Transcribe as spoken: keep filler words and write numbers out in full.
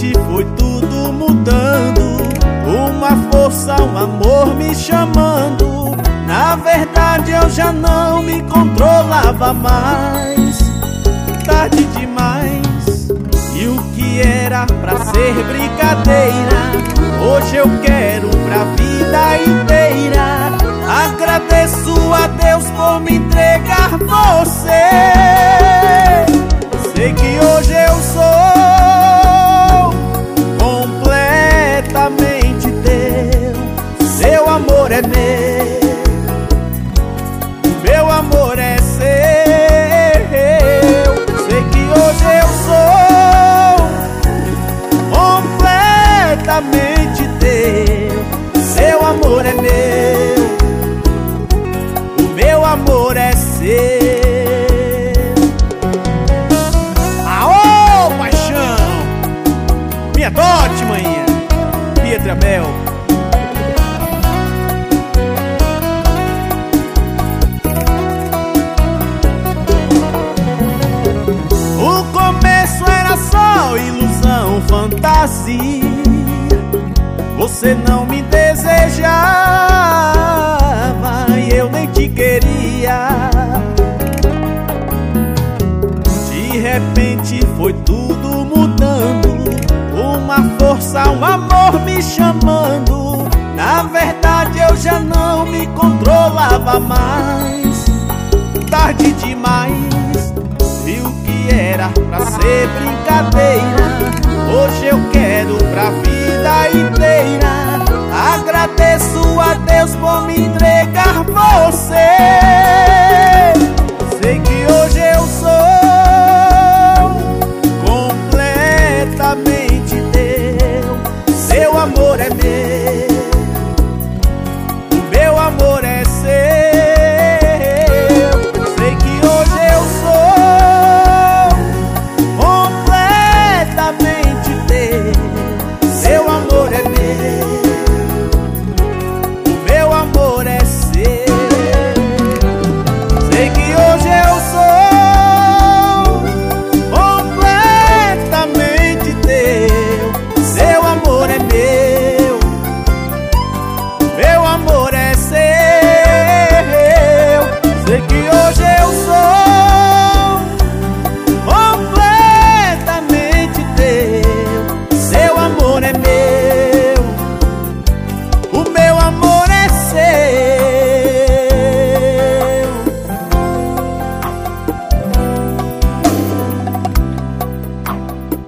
repente foi tudo mudando, uma força, um amor me chamando. Na verdade eu já não me controlava mais. Tarde demais, e o que era pra ser brincadeira, hoje eu quero pra vida inteira. Agradeço a Deus por me entregar você. Sei que hoje eu sou completamente teu. Seu amor é meu, meu amor é seu. Sei que hoje eu sou completamente teu. Seu amor é meu, o meu amor é seu. Aô, paixão! Minha dote, manhã Pietra Bel. O começo era só ilusão, fantasia. Você não me desejava e eu nem te queria. De repente foi tudo mudando, uma força, um amor me chamando. Na verdade eu já não me controlava mais. Tarde demais, viu que era pra ser brincadeira, hoje eu quero pra vida inteira. Agradeço a Deus por me entregar você.